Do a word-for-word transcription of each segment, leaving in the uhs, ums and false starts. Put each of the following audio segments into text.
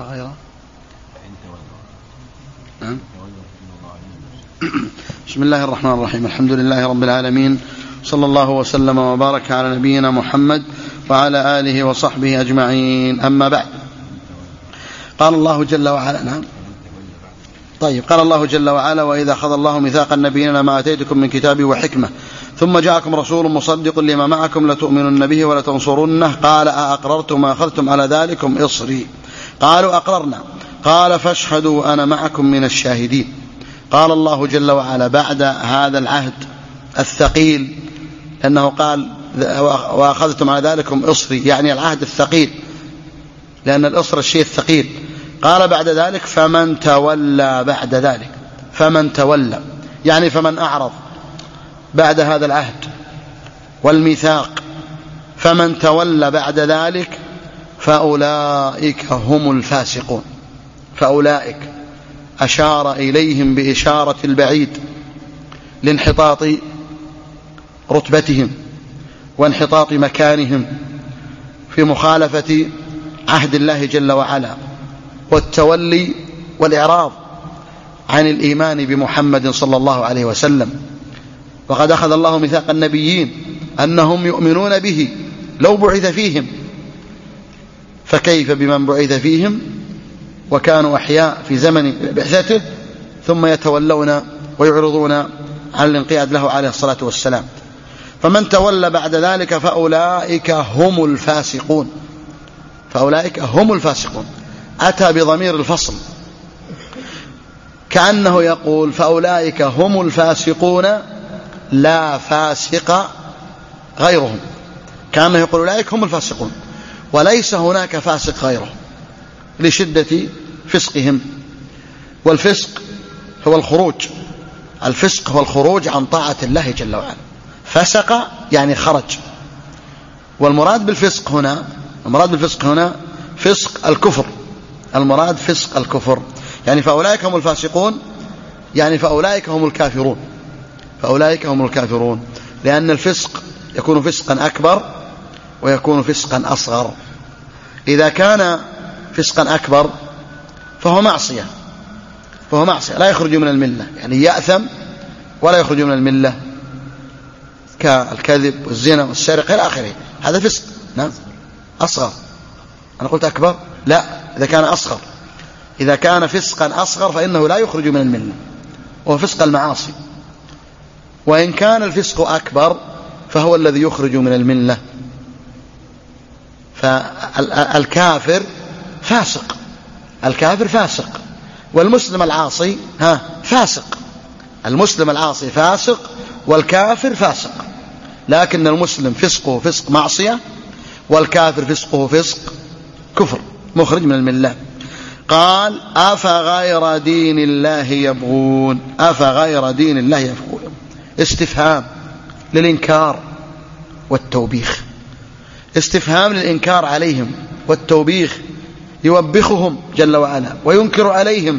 أفغير بسم الله الرحمن الرحيم. الحمد لله رب العالمين، صلى الله وسلم وبارك على نبينا محمد وعلى آله وصحبه أجمعين. أما بعد، قال الله جل وعلا نعم طيب قال الله جل وعلا: وإذا أخذ الله ميثاق النبيين ما آتيتكم من كتاب وحكمة ثم جاءكم رسول مصدق لما معكم لتؤمنن به ولتنصرنه قال أأقررتم وأخذتم على ذلكم إصري قالوا أقررنا قال فاشهدوا أنا معكم من الشاهدين. قال الله جل وعلا بعد هذا العهد الثقيل، لأنه قال وأخذتم على ذلكم إصري، يعني العهد الثقيل، لأن الإصر الشيء الثقيل. قال بعد ذلك فمن تولى بعد ذلك، فمن تولى يعني فمن أعرض بعد هذا العهد والميثاق، فمن تولى بعد ذلك فأولئك هم الفاسقون. فأولئك أشار إليهم بإشارة البعيد لانحطاط رتبتهم وانحطاط مكانهم في مخالفة عهد الله جل وعلا والتولي والإعراض عن الإيمان بمحمد صلى الله عليه وسلم. وقد أخذ الله ميثاق النبيين أنهم يؤمنون به لو بعث فيهم، فكيف بمن بعث فيهم وكانوا أحياء في زمن بعثته ثم يتولون ويعرضون عن الانقياد له عليه الصلاة والسلام. فمن تولى بعد ذلك فأولئك هم الفاسقون. فأولئك هم الفاسقون، أتى بضمير الفصل كأنه يقول فأولئك هم الفاسقون لا فاسق غيرهم، كأنه يقول أولئك هم الفاسقون وليس هناك فاسق غيرهم لشدة فسقهم. والفسق هو الخروج، الفسق هو الخروج عن طاعة الله جل وعلا. فسق يعني خرج. والمراد بالفسق هنا المراد بالفسق هنا فسق الكفر، المراد فسق الكفر. يعني فأولئك هم الفاسقون، يعني فأولئك هم الكافرون، فأولئك هم الكافرون، لأن الفسق يكون فسقا أكبر ويكون فسقا أصغر. إذا كان فسقا أكبر فهو معصية، فهو معصية لا يخرج من الملة، يعني يأثم ولا يخرج من الملة، كالكذب والزنا والسرقة إلى آخره. هذا فسق نعم أصغر. أنا قلت أكبر؟ لا، إذا كان أصغر، إذا كان فسقا أصغر فإنه لا يخرج من الملة، وهو فسق المعاصي. وإن كان الفسق أكبر فهو الذي يخرج من الملة. فالكافر فاسق، الكافر فاسق، والمسلم العاصي ها فاسق. المسلم العاصي فاسق والكافر فاسق، لكن المسلم فسقه فسق معصية والكافر فسقه فسق كفر مخرج من الملة. قال أفغير دين الله يبغون، أفغير دين الله يبغون، استفهام للإنكار والتوبيخ، استفهام للإنكار عليهم والتوبيخ، يوبخهم جل وعلا وينكر عليهم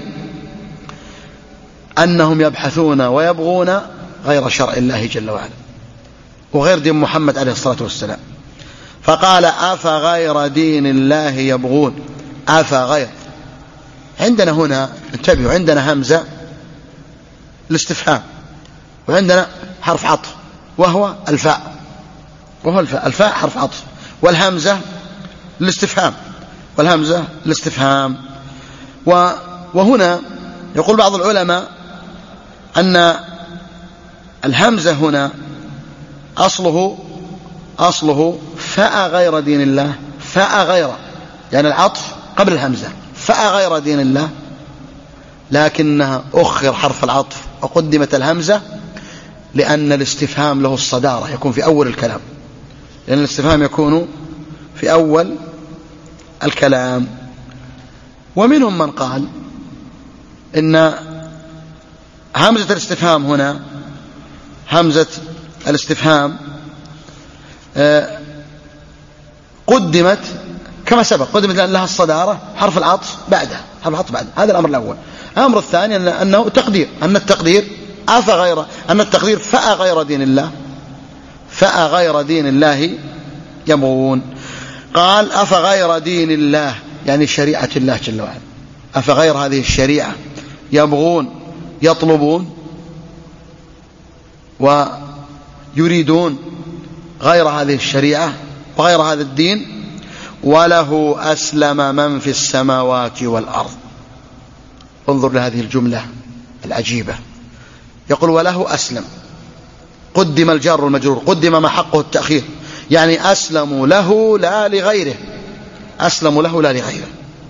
أنهم يبحثون ويبغون غير شرع الله جل وعلا وغير دين محمد عليه الصلاة والسلام. فقال أفغير دين الله يبغون، أفغير. عندنا هنا انتبهوا، عندنا همزة الاستفهام وعندنا حرف عطف وهو الفاء، وهو الفاء، الفاء حرف عطف والهمزة الاستفهام، والهمزة الاستفهام. وهنا يقول بعض العلماء أن الهمزة هنا أصله أصله فاء غير دين الله، فاء غير يعني العطف قبل الهمزة، فاء غير دين الله، لكنها أخر حرف العطف وقدمت الهمزة لأن الاستفهام له الصدارة، يكون في أول الكلام، لأن الاستفهام يكون في أول الكلام. ومنهم من قال إن همزة الاستفهام هنا، همزة الاستفهام قدمت كما سبق، قدمت لها الصدارة، حرف العطف بعدها، حرف العطف بعدها. هذا الأمر الأول. الأمر الثاني أنه تقدير، أن التقدير أفغير، أن التقدير فاء غير دين الله، فاء غير دين الله يبغون. قال أفغير دين الله يعني شريعة الله جل وعلا. أفغير هذه الشريعة يبغون يطلبون ويريدون غير هذه الشريعة وغير هذا الدين؟ وله أسلم من في السماوات والأرض. انظر لهذه الجملة العجيبة، يقول وله أسلم، قدم الجار والمجرور، قدم ما حقه التأخير، يعني أسلموا له لا لغيره، أسلموا له لا لغيره،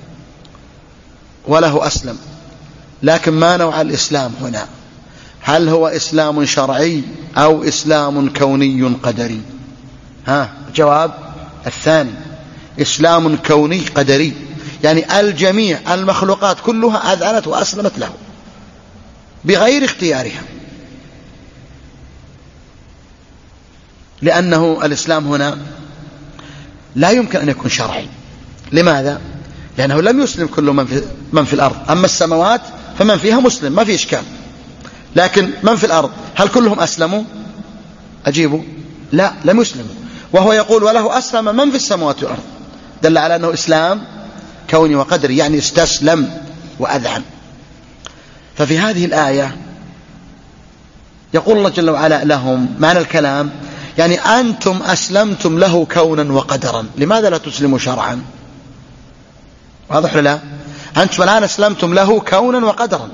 وله أسلم. لكن ما نوع الإسلام هنا؟ هل هو إسلام شرعي أو إسلام كوني قدري؟ ها جواب الثاني، إسلام كوني قدري، يعني الجميع المخلوقات كلها أذعنت وأسلمت له بغير اختيارها، لأنه الإسلام هنا لا يمكن أن يكون شرعي. لماذا؟ لأنه لم يسلم كل من في, من في الأرض. أما السماوات فمن فيها مسلم ما في إشكال، لكن من في الأرض هل كلهم أسلموا؟ أجيبوا لا، لم يسلموا. وهو يقول وله أسلم من في السماوات والأرض، دل على أنه إسلام كوني وقدري، يعني استسلم وأذعن. ففي هذه الآية يقول الله جل وعلا لهم معنى الكلام، يعني أنتم أسلمتم له كونا وقدرا، لماذا لا تسلموا شرعا؟ واضح لا؟ أنتم الآن أسلمتم له كونا وقدرا.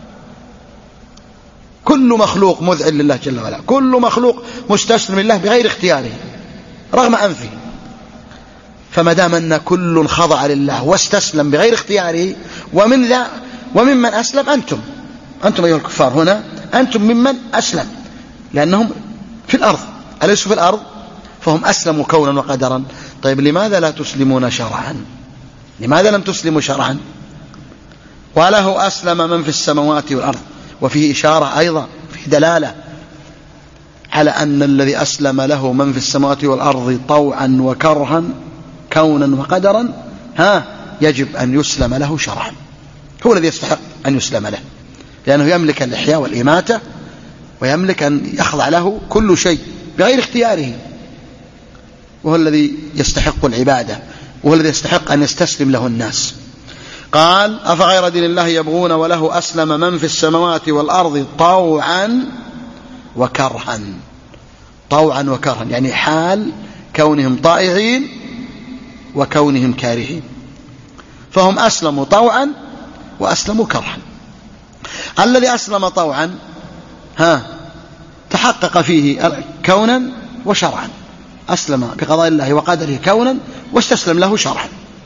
كل مخلوق مذعن لله جل وعلا، كل مخلوق مستسلم لله بغير اختياره رغم أنفه. فما دام أن كل خضع لله واستسلم بغير اختياره، ومن ذا وممن أسلم أنتم أنتم أيها الكفار هنا، أنتم ممن أسلم، لأنهم في الأرض، أليسوا في الأرض؟ فهم أسلموا كونا وقدرا. طيب لماذا لا تسلمون شرعا؟ لماذا لم تسلموا شرعا؟ وله أسلم من في السماوات والأرض. وفيه إشارة أيضا، فيه دلالة على أن الذي أسلم له من في السماوات والأرض طوعا وكرها كونا وقدرا ها يجب أن يسلم له شرعا، هو الذي يستحق أن يسلم له، لأنه يملك الإحياء والإماتة، ويملك أن يخضع له كل شيء بغير اختياره، وهو الذي يستحق العبادة، وهو الذي يستحق أن يستسلم له الناس. قال أفغير دين الله يبغون وله أسلم من في السماوات والأرض طوعا وكرها. طوعا وكرها يعني حال كونهم طائعين وكونهم كارهين، فهم أسلموا طوعا وأسلموا كرها. الذي أسلم طوعا ها تحقق فيه كونا وشرعا، أسلم بقضاء الله وقدره كونا واستسلم له شرعا.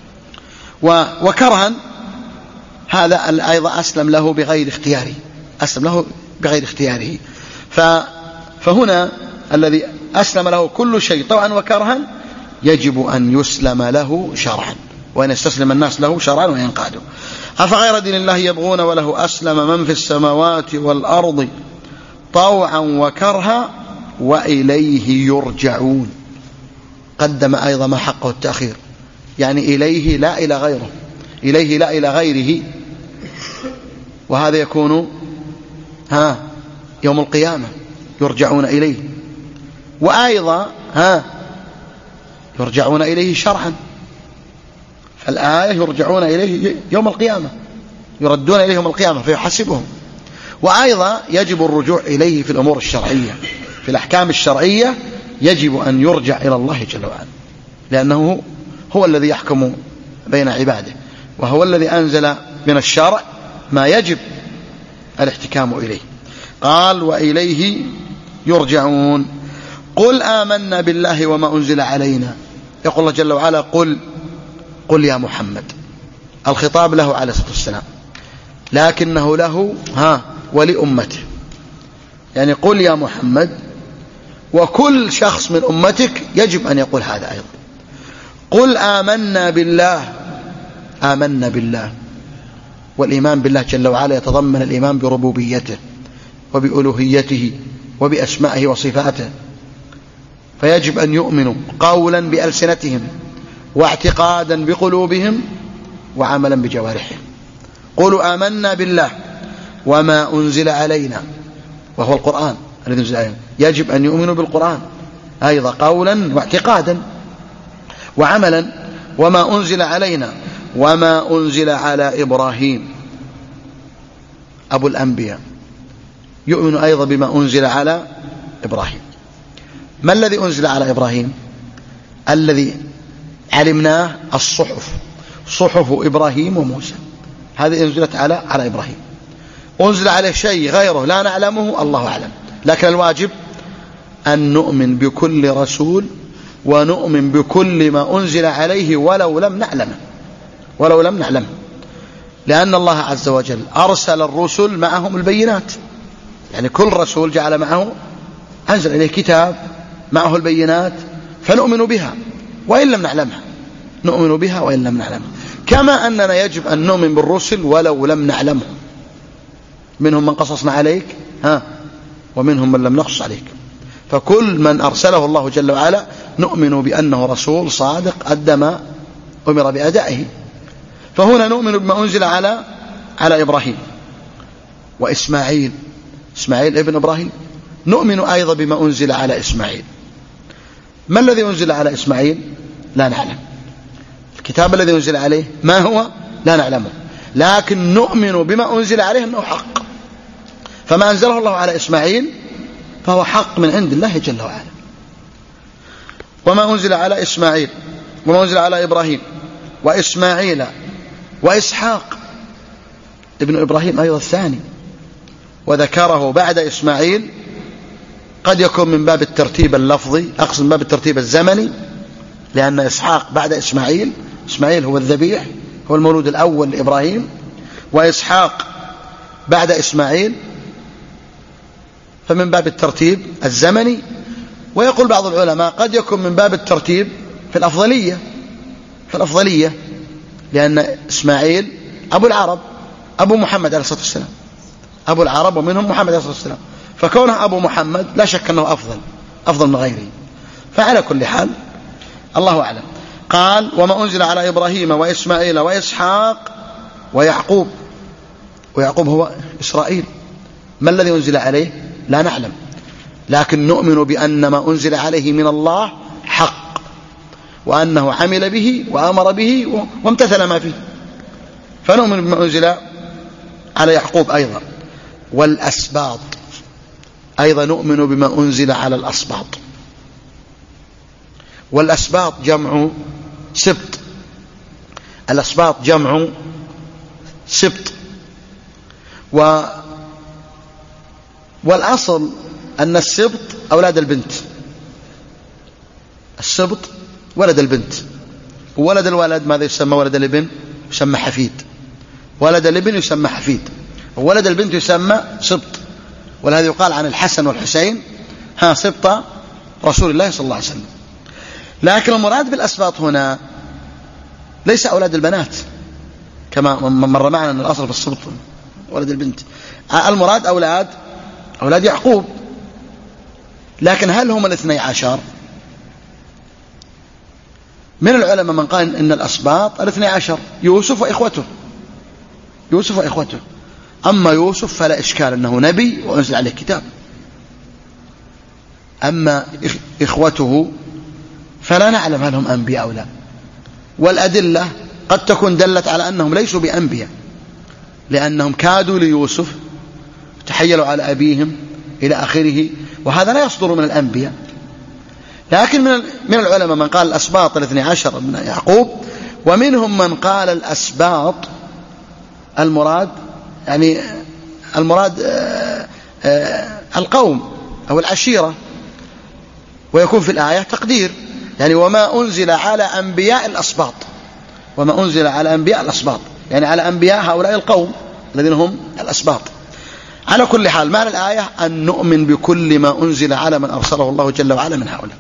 وكرها هذا أيضا أسلم له بغير اختياره، أسلم له بغير اختياره. فهنا الذي أسلم له كل شيء طوعا وكرها يجب أن يسلم له شرعا، وأن يستسلم الناس له شرعا وينقادوا. أفغير دين الله يبغون وله أسلم من في السماوات والأرض طوعا وكرها وإليه يرجعون. قدم أيضا ما حقه التأخير، يعني إليه لا إلى غيره، إليه لا إلى غيره، وهذا يكون ها يوم القيامة يرجعون إليه. وأيضا ها يرجعون إليه شرعا، فالآية يرجعون إليه يوم القيامة، يردون إليه يوم القيامة فيحاسبهم. وأيضا يجب الرجوع إليه في الأمور الشرعية، في الأحكام الشرعية يجب أن يرجع إلى الله جل وعلا، لأنه هو الذي يحكم بين عباده، وهو الذي أنزل من الشرع ما يجب الاحتكام إليه. قال وإليه يرجعون. قل آمنا بالله وما أنزل علينا. يقول الله جل وعلا قل قل يا محمد، الخطاب له عليه الصلاة والسلام، لكنه له ها ولأمته، يعني قل يا محمد، وكل شخص من أمتك يجب أن يقول هذا أيضا. قل آمنا بالله، آمنا بالله، والإيمان بالله جل وعلا يتضمن الإيمان بربوبيته وبألوهيته وبأسمائه وصفاته، فيجب أن يؤمنوا قولا بألسنتهم واعتقادا بقلوبهم وعملا بجوارحهم. قولوا آمنا بالله وما أنزل علينا، وهو القرآن الذي أنزل علينا، يجب أن يؤمنوا بالقرآن أيضا قولا واعتقادا وعملا. وما أنزل علينا وما أنزل على إبراهيم أبو الأنبياء يؤمن أيضا بما أنزل على إبراهيم. ما الذي أنزل على إبراهيم؟ الذي علمناه الصحف، صحف إبراهيم وموسى، هذه أنزلت على على إبراهيم. أنزل عليه شيء غيره لا نعلمه الله أعلم، لكن الواجب أن نؤمن بكل رسول ونؤمن بكل ما أنزل عليه ولو لم نعلمه ولو لم نعلمه لأن الله عز وجل أرسل الرسل معهم البينات، يعني كل رسول جعل معه أنزل إليه كتاب معه البينات، فنؤمن بها وإن لم نعلمها، نؤمن بها وإن لم نعلمها، كما أننا يجب أن نؤمن بالرسل ولو لم نعلمهم، منهم من قصصنا عليك ها ومنهم من لم نقص عليك، فكل من أرسله الله جل وعلا نؤمن بأنه رسول صادق أدى ما أمر بأدائه. فهنا نؤمن بما أنزل على على إبراهيم وإسماعيل، إسماعيل ابن إبراهيم، نؤمن أيضا بما أنزل على إسماعيل. ما الذي أنزل على إسماعيل؟ لا نعلم. الكتاب الذي أنزل عليه ما هو؟ لا نعلمه، لكن نؤمن بما أنزل عليه أنه حق، فما أنزله الله على إسماعيل فهو حق من عند الله جل وعلا. وما أنزل على إسماعيل وما أنزل على إبراهيم وإسماعيل وإسحاق ابن إبراهيم أيضا الثاني، وذكره بعد إسماعيل، قد يكون من باب الترتيب اللفظي، أقصد من باب الترتيب الزمني، لأن إسحاق بعد إسماعيل، إسماعيل هو الذبيح، هو المولود الأول لإبراهيم، وإسحاق بعد إسماعيل، فمن باب الترتيب الزمني. ويقول بعض العلماء قد يكون من باب الترتيب في الأفضلية في الأفضلية لأن إسماعيل أبو العرب، أبو محمد عليه الصلاة والسلام، أبو العرب ومنهم محمد عليه الصلاة والسلام، فكونه أبو محمد لا شك أنه أفضل أفضل من غيره. فعلى كل حال الله أعلم. قال وما أنزل على إبراهيم وإسماعيل وإسحاق ويعقوب، ويعقوب هو إسرائيل. ما الذي أنزل عليه؟ لا نعلم، لكن نؤمن بأن ما أنزل عليه من الله حق، وأنه عمل به وأمر به وامتثل ما فيه، فنؤمن بما أنزل على يعقوب أيضا. والأسباط أيضا نؤمن بما أنزل على الأسباط. والأسباط جمع سبط، الأسباط جمع سبط. و والأصل أن السبط أولاد البنت، السبط ولد البنت، وولد الولد ماذا يسمى؟ ولد الابن يسمى حفيد، ولد الابن يسمى حفيد، وولد البنت يسمى سبط. ولهذا يقال عن الحسن والحسين ها سبط رسول الله صلى الله عليه وسلم. لكن المراد بالأسباط هنا ليس أولاد البنات كما مر معنا أن الأصل في السبط ولد البنت، المراد أولاد أولاد يعقوب. لكن هل هم الاثني عشر؟ من العلماء من قال إن الأسباط الاثني عشر يوسف وإخوته، يوسف وإخوته. أما يوسف فلا إشكال أنه نبي وأنزل عليه كتاب، أما إخوته فلا نعلم هل هم أنبياء أو لا. والأدلة قد تكون دلت على أنهم ليسوا بأنبياء، لأنهم كادوا ليوسف، تحيلوا على أبيهم إلى آخره، وهذا لا يصدر من الأنبياء. لكن من من العلماء من قال الأسباط الاثني عشر من يعقوب، ومنهم من قال الأسباط المراد يعني المراد آآ آآ القوم أو العشيرة، ويكون في الآية تقدير يعني وما أنزل على أنبياء الأسباط، وما أنزل على أنبياء الأسباط يعني على أنبياء هؤلاء القوم الذين هم الأسباط. على كل حال معنى الآية أن نؤمن بكل ما أنزل على من أرسله الله جل وعلا من هؤلاء.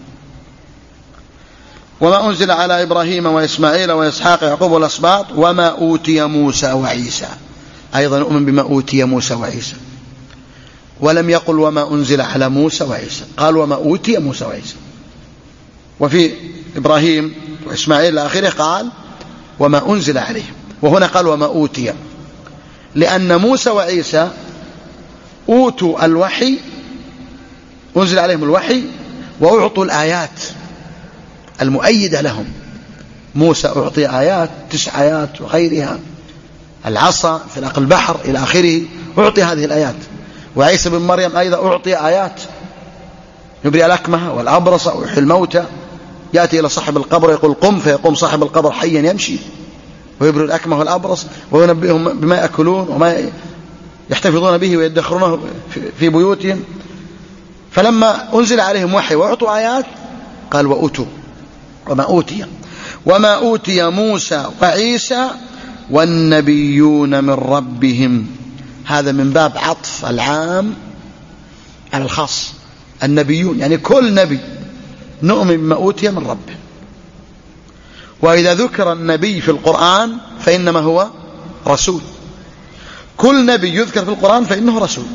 وما أنزل على إبراهيم وإسماعيل وإسحاق ويعقوب والأسباط وما أوتي موسى وعيسى، أيضا نؤمن بما أوتي موسى وعيسى. ولم يقل وما أنزل على موسى وعيسى، قال وما أوتي موسى وعيسى. وفي إبراهيم وإسماعيل الآخرة قال وما أنزل عليهم، وهنا قال وما أوتي، لأن موسى وعيسى أوتوا الوحي، أنزل عليهم الوحي وأعطوا الآيات المؤيدة لهم، موسى أعطي آيات، تسع آيات وغيرها، العصا في البحر إلى آخره، أعطي هذه الآيات. وعيسى بن مريم أيضا أعطي آيات، يبرئ الأكمه والأبرص ويحيي الموتى، يأتي إلى صاحب القبر يقول قم، فيقوم صاحب القبر حيا يمشي، ويبرئ الأكمه والأبرص، وينبئهم بما يأكلون وما يحتفظون به ويدخرونه في بيوتهم. فلما أنزل عليهم وحي وأعطوا آيات قال وأوتوا وما أوتي وما أوتي موسى وعيسى والنبيون من ربهم. هذا من باب عطف العام على الخاص. النبيون يعني كل نبي نؤمن بما أوتي من ربه. وإذا ذكر النبي في القرآن فإنما هو رسول، كل نبي يذكر في القرآن فإنه رسول.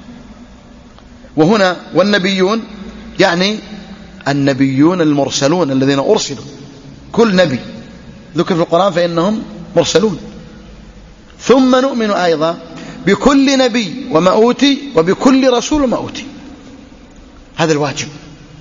وهنا والنبيون يعني النبيون المرسلون الذين أرسلوا، كل نبي ذكر في القرآن فإنهم مرسلون. ثم نؤمن أيضا بكل نبي وما أوتي وبكل رسول وما أوتي. هذا الواجب.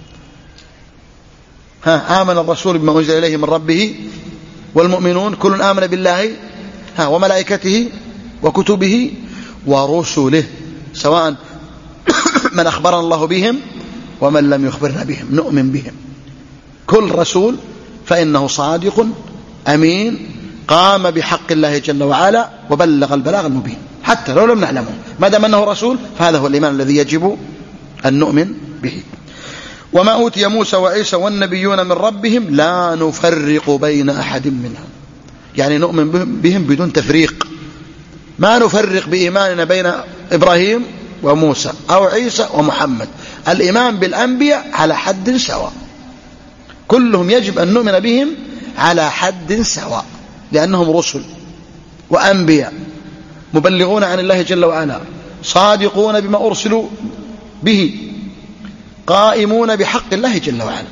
ها آمن الرسول بما أنزل إليه من ربه والمؤمنون كل آمن بالله ها وملائكته وكتبه ورسله، سواء من أخبرنا الله بهم ومن لم يخبرنا بهم نؤمن بهم. كل رسول فإنه صادق أمين قام بحق الله جل وعلا وبلغ البلاغ المبين، حتى لو لم نعلمه ما دام أنه رسول فهذا هو الإيمان الذي يجب أن نؤمن به. وما أوتي موسى وعيسى والنبيون من ربهم لا نفرق بين أحد منهم، يعني نؤمن بهم بدون تفريق، ما نفرق بإيماننا بين إبراهيم وموسى أو عيسى ومحمد. الإيمان بالأنبياء على حد سواء، كلهم يجب أن نؤمن بهم على حد سواء، لأنهم رسل وأنبياء مبلغون عن الله جل وعلا، صادقون بما أرسلوا به، قائمون بحق الله جل وعلا.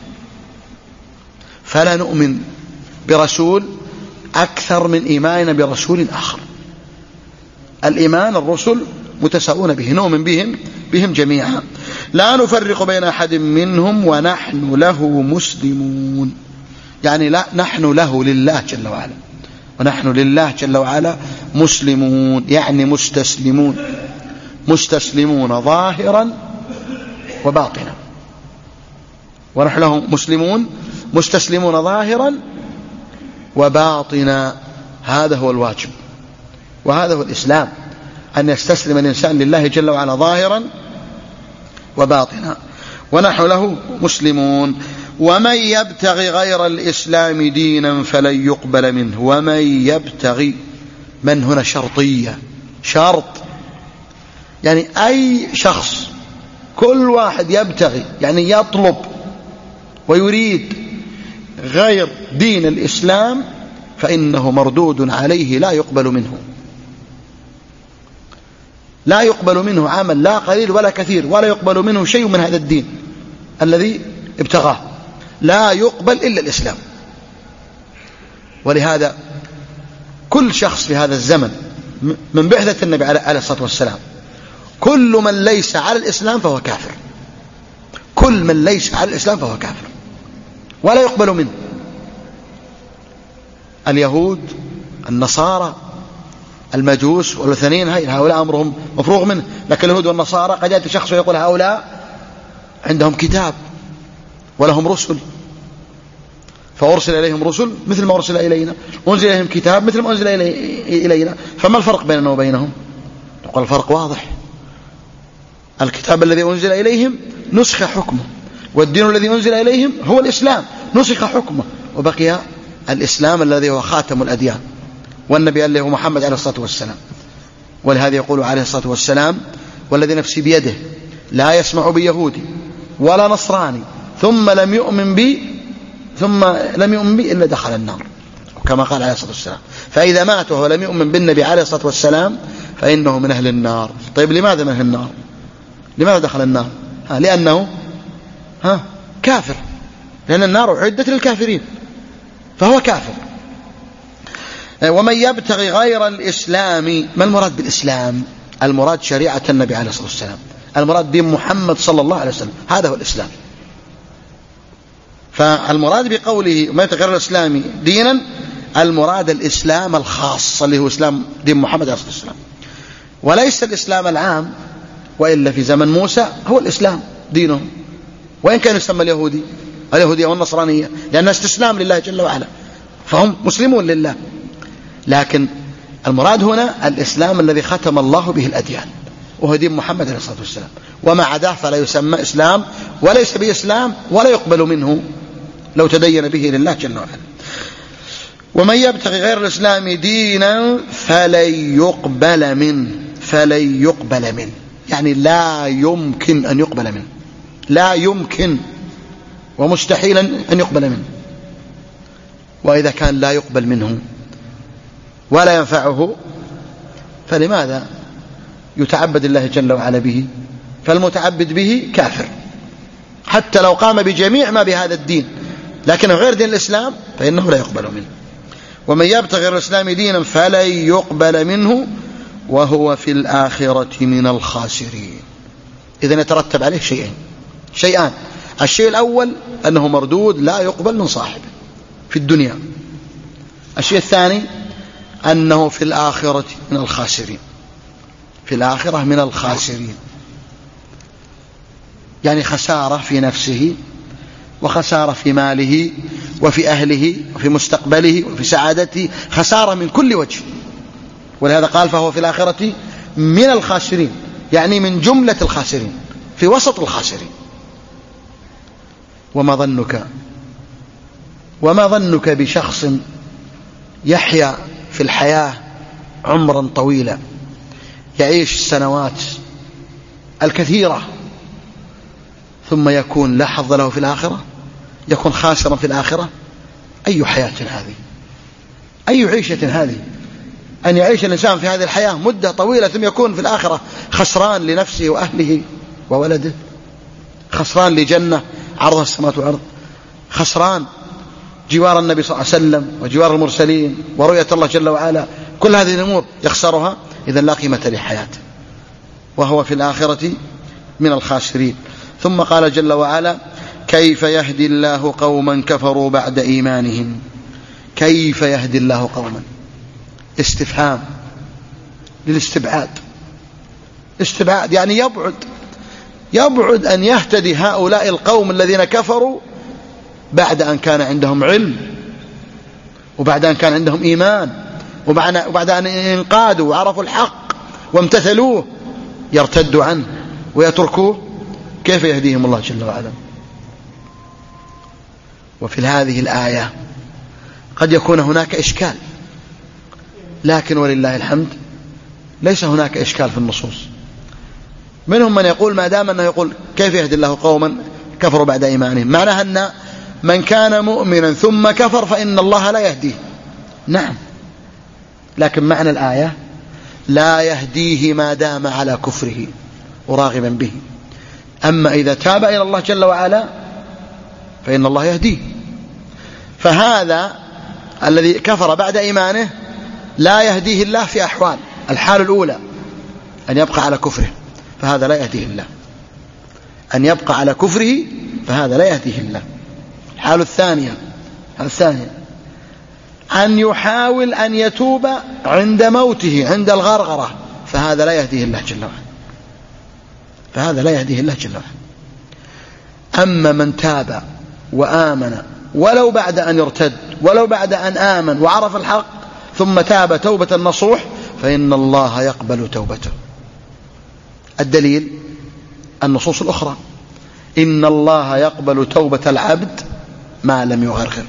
فلا نؤمن برسول أكثر من إيماننا برسول آخر. الإيمان الرسل متساوون به، نؤمن بهم بهم جميعا. لا نفرق بين أحد منهم ونحن له مسلمون، يعني لا نحن له لله جل وعلا، ونحن لله جل وعلا مسلمون، يعني مستسلمون، مستسلمون ظاهرا وباطنا. ونحن له مسلمون مستسلمون ظاهرا وباطنا. هذا هو الواجب وهذا هو الإسلام، أن يستسلم الإنسان لله جل وعلا ظاهرا وباطنا. ونحن له مسلمون. ومن يبتغي غير الإسلام دينا فلن يقبل منه. ومن يبتغي، من هنا شرطية، شرط يعني أي شخص، كل واحد يبتغي يعني يطلب ويريد غير دين الإسلام فإنه مردود عليه، لا يقبل منه، لا يقبل منه عمل لا قليل ولا كثير، ولا يقبل منه شيء من هذا الدين الذي ابتغاه، لا يقبل إلا الإسلام. ولهذا كل شخص في هذا الزمن من بعثة النبي عليه الصلاة والسلام، كل من ليس على الإسلام فهو كافر، كل من ليس على الإسلام فهو كافر ولا يقبل منه. اليهود، النصارى، المجوس والوثنيين، هؤلاء أمرهم مفروغ منه. لكن اليهود والنصارى قد يأتي شخص ويقول هؤلاء عندهم كتاب ولهم رسل، فأرسل إليهم رسل مثل ما أرسل إلينا، أنزل إليهم كتاب مثل ما أنزل إلينا، فما الفرق بيننا وبينهم؟ نقول الفرق واضح، الكتاب الذي أنزل إليهم نسخ حكمه، والدين الذي أنزل إليهم هو الإسلام نسخ حكمه، وبقي الإسلام الذي هو خاتم الأديان، والنبي الذي هو محمد عليه الصلاة والسلام. ولهذا يقول عليه الصلاة والسلام والذي نفسي بيده لا يسمع بيهودي ولا نصراني ثم لم يؤمن بي ثم لم يؤمن بي إلا دخل النار، كما قال عليه الصلاة والسلام. فإذا مات وهو لم يؤمن بالنبي عليه الصلاة والسلام فإنه من أهل النار. طيب لماذا من أهل النار؟ لماذا دخل النار؟ ها لأنه ها كافر، لأن النار أعدت للكافرين فهو كافر. ومن يبتغي غير الإسلام، ما المراد بالإسلام؟ المراد شريعة النبي عليه الصلاة والسلام، المراد دين محمد صلى الله عليه وسلم، هذا هو الإسلام. فالمراد بقوله وما يتغير الإسلام دينا المراد الإسلام الخاص اللي هو إسلام دين محمد عليه الصلاة والسلام، وليس الإسلام العام، وإلا في زمن موسى هو الإسلام دينهم، وإن كان يسمى اليهودي اليهودية والنصرانية لأنها استسلام لله جل وعلا فهم مسلمون لله، لكن المراد هنا الإسلام الذي ختم الله به الأديان وهو دين محمد عليه الصلاة والسلام، وما عداه فلا يسمى إسلام وليس بإسلام ولا يقبل منه لو تدين به لله جل وعلا. ومن يبتغي غير الإسلام دينا فلن يقبل منه، فلن يقبل منه يعني لا يمكن أن يقبل منه، لا يمكن ومستحيل أن يقبل منه. وإذا كان لا يقبل منه ولا ينفعه فلماذا يتعبد الله جل وعلا به؟ فالمتعبد به كافر حتى لو قام بجميع ما بهذا الدين، لكنه غير دين الإسلام فإنه لا يقبل منه. ومن يبتغي غير الإسلام دينا فلن يقبل منه وهو في الآخرة من الخاسرين. إذن يترتب عليه شيئين شيئان الشيء الأول أنه مردود لا يقبل من صاحبه في الدنيا، الشيء الثاني أنه في الآخرة من الخاسرين، في الآخرة من الخاسرين يعني خسارة في نفسه وخسارة في ماله وفي أهله وفي مستقبله وفي سعادته، خسارة من كل وجه. ولهذا قال فهو في الآخرة من الخاسرين يعني من جملة الخاسرين في وسط الخاسرين. وما ظنك وما ظنك بشخص يحيا في الحياة عمرا طويلا يعيش السنوات الكثيرة ثم يكون لا حظ له في الآخرة، يكون خاسرا في الآخرة؟ أي حياة هذه؟ أي عيشة هذه؟ أن يعيش الإنسان في هذه الحياة مدة طويلة ثم يكون في الآخرة خسران لنفسه وأهله وولده، خسران لجنة عرضها السماوات والأرض، خسران جوار النبي صلى الله عليه وسلم وجوار المرسلين ورؤية الله جل وعلا، كل هذه الأمور يخسرها. إذا لا قيمة لحياته وهو في الآخرة من الخاسرين. ثم قال جل وعلا كيف يهدي الله قوما كفروا بعد إيمانهم. كيف يهدي الله قوما، استفهام للاستبعاد، استبعاد يعني يبعد يبعد أن يهتدي هؤلاء القوم الذين كفروا بعد أن كان عندهم علم وبعد أن كان عندهم إيمان وبعد أن انقادوا وعرفوا الحق وامتثلوه يرتدوا عنه ويتركوه. كيف يهديهم الله جل وعلا؟ وفي هذه الآية قد يكون هناك إشكال، لكن ولله الحمد ليس هناك إشكال في النصوص. منهم من يقول ما دام أنه يقول كيف يهدي الله قوما كفروا بعد إيمانهم معناها أن من كان مؤمنا ثم كفر فإن الله لا يهديه. نعم، لكن معنى الآية لا يهديه ما دام على كفره وراغبا به، أما إذا تاب إلى الله جل وعلا فإن الله يهديه. فهذا الذي كفر بعد إيمانه لا يهديه الله في أحوال. الحال الأولى أن يبقى على كفره فهذا لا يهديه الله، أن يبقى على كفره فهذا لا يهديه الله. الحال الثانية الثانية أن يحاول أن يتوب عند موته عند الغرغرة فهذا لا يهديه الله جل وعلا، فهذا لا يهديه الله جل وعلا. أما من تاب وآمن ولو بعد أن يرتد ولو بعد أن آمن وعرف الحق ثم تاب توبة نصوح فإن الله يقبل توبته. الدليل النصوص الأخرى إن الله يقبل توبة العبد ما لم يغرغر.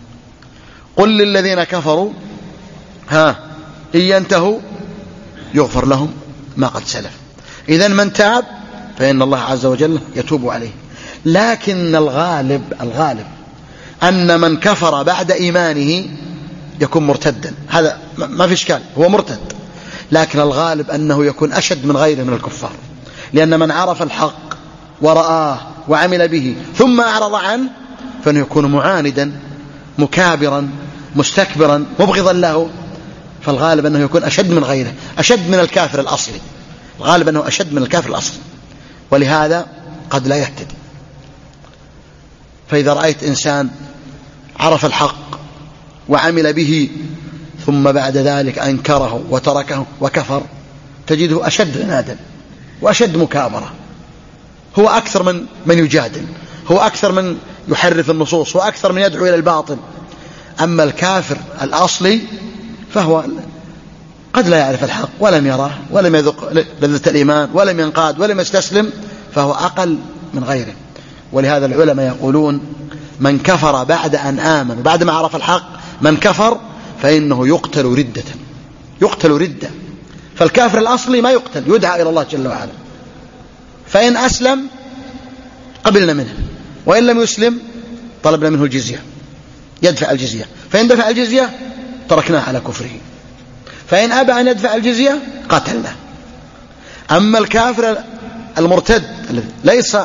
قل للذين كفروا ها إن ينتهوا يغفر لهم ما قد سلف. إذن من تاب فإن الله عز وجل يتوب عليه. لكن الغالب الغالب أن من كفر بعد إيمانه يكون مرتدا، هذا ما في إشكال، هو مرتد، لكن الغالب أنه يكون أشد من غيره من الكفار، لأن من عرف الحق ورآه وعمل به ثم أعرض عنه فإنه يكون معاندا مكابرا مستكبرا مبغضا له، فالغالب أنه يكون أشد من غيره، أشد من الكافر الأصلي، الغالب أنه أشد من الكافر الأصلي، ولهذا قد لا يهتدي. فإذا رأيت إنسان عرف الحق وعمل به ثم بعد ذلك أنكره وتركه وكفر تجده أشد عنادا وأشد مكابرة، هو أكثر من من يجادل، هو أكثر من يحرف النصوص، هو أكثر من يدعو إلى الباطل. أما الكافر الأصلي فهو قد لا يعرف الحق ولم يراه ولم يذق لذة الإيمان ولم ينقاد ولم يستسلم، فهو أقل من غيره. ولهذا العلماء يقولون من كفر بعد أن آمن بعد ما عرف الحق، من كفر فإنه يقتل ردة، يقتل ردة. فالكافر الأصلي ما يقتل، يدعى إلى الله جل وعلا، فإن أسلم قبلنا منه، وإن لم يسلم طلبنا منه الجزية، يدفع الجزية، فإن دفع الجزية تركناه على كفره، فإن أبى أن يدفع الجزية قتلنا. أما الكافر المرتد ليس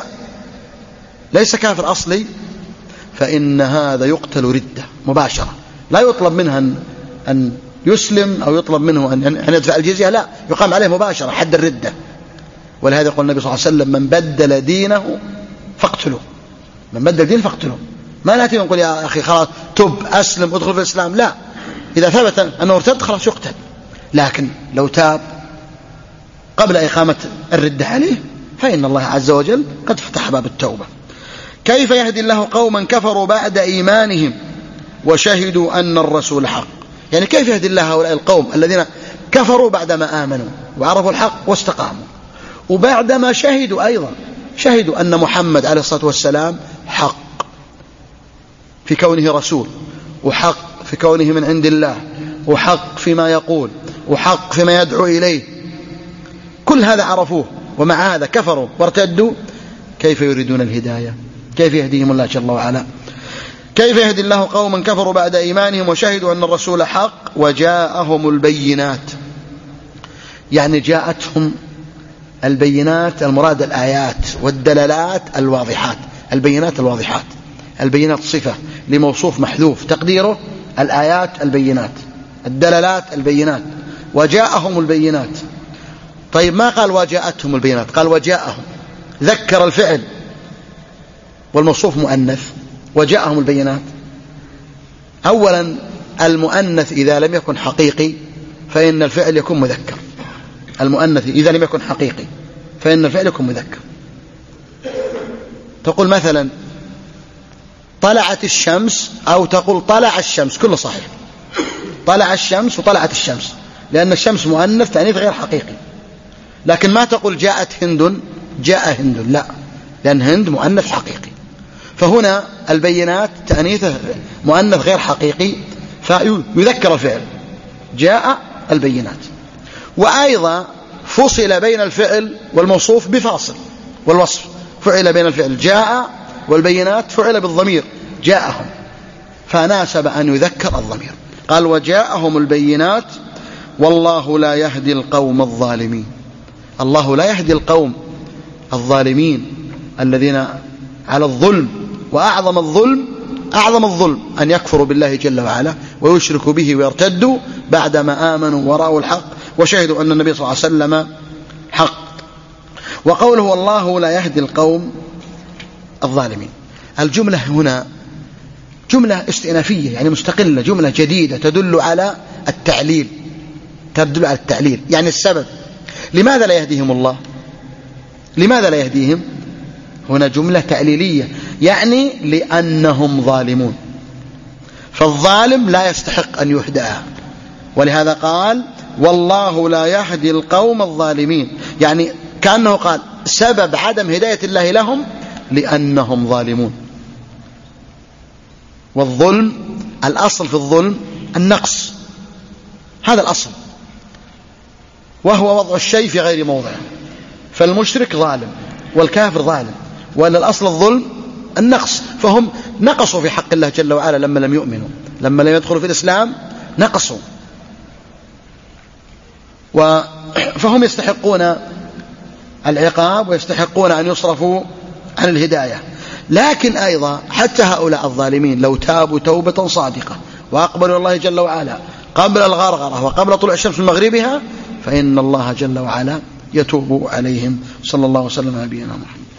ليس كافر أصلي فإن هذا يقتل ردة مباشرة، لا يطلب منه أن, أن يسلم أو يطلب منه أن, أن يدفع الجزية، لا، يقام عليه مباشرة حد الردة. ولهذا يقول النبي صلى الله عليه وسلم من بدل دينه فاقتله، من بدل دينه فاقتله. ما نأتي ونقول يا أخي خلاص تب أسلم ادخل في الإسلام، لا، إذا ثبت أنه ارتد خلاص يقتل. لكن لو تاب قبل إقامة الردة عليه فإن الله عز وجل قد فتح باب التوبة. كيف يهدي الله قوما كفروا بعد إيمانهم وشهدوا أن الرسول حق؟ يعني كيف يهدي الله هؤلاء القوم الذين كفروا بعدما آمنوا وعرفوا الحق واستقاموا، وبعدما شهدوا أيضا شهدوا أن محمد عليه الصلاة والسلام حق في كونه رسول، وحق في كونه من عند الله، وحق فيما يقول، وحق فيما يدعو إليه، كل هذا عرفوه ومع هذا كفروا وارتدوا. كيف يريدون الهداية؟ كيف يهديهم الله جل وعلا؟ كيف يهدي الله قوما كفروا بعد إيمانهم وشهدوا أن الرسول حق وجاءهم البينات؟ يعني جاءتهم البينات، المراد الآيات والدلالات الواضحات. البينات الواضحات، البينات صفة لموصوف محذوف تقديره الآيات البينات، الدلالات البينات، وجاءهم البينات. طيب ما قال وجاءتهم البينات، قال وجاءهم، ذكر الفعل والموصوف مؤنث، وجاءهم البينات. أولا المؤنث إذا لم يكن حقيقي فإن الفعل يكون مذكر، المؤنث إذا لم يكن حقيقي فإن الفعل يكون مذكر. تقول مثلا طلعت الشمس، أو تقول طلع الشمس، كله صحيح، طلع الشمس وطلعت الشمس، لأن الشمس مؤنث تأنيث غير حقيقي. لكن ما تقول جاءت هند، جاء هند، لا، لأن هند مؤنث حقيقي. فهنا البينات تأنيثه مؤنث غير حقيقي فيذكر الفعل، جاء البينات. وأيضا فصل بين الفعل والموصوف بفاصل، والوصف فعل بين الفعل جاء والبينات فعل بالضمير جاءهم، فناسب أن يذكر الضمير. قال وجاءهم البينات والله لا يهدي القوم الظالمين. الله لا يهدي القوم الظالمين الذين على الظلم، وأعظم الظلم أعظم الظلم أن يكفروا بالله جل وعلا ويشركوا به ويرتدوا بعدما آمنوا ورأوا الحق وشهدوا أن النبي صلى الله عليه وسلم حق. وقوله والله لا يهدي القوم الظالمين، الجملة هنا جملة استئنافية يعني مستقلة، جملة جديدة تدل على التعليل، تدل على التعليل يعني السبب. لماذا لا يهديهم الله؟ لماذا لا يهديهم؟ هنا جملة تعليلية، يعني لأنهم ظالمون، فالظالم لا يستحق أن يهدى. ولهذا قال والله لا يهدي القوم الظالمين، يعني كأنه قال سبب عدم هداية الله لهم لأنهم ظالمون. والظلم الأصل في الظلم النقص، هذا الأصل، وهو وضع الشيء في غير موضعه. فالمشرك ظالم والكافر ظالم، وأن الأصل الظلم النقص، فهم نقصوا في حق الله جل وعلا لما لم يؤمنوا، لما لم يدخلوا في الإسلام نقصوا، فهم يستحقون العقاب ويستحقون أن يصرفوا عن الهداية. لكن أيضا حتى هؤلاء الظالمين لو تابوا توبة صادقة وأقبلوا الله جل وعلا قبل الغرغرة وقبل طلوع الشمس من مغربها فإن الله جل وعلا يتوب عليهم. صلى الله وسلم على نبينا محمد.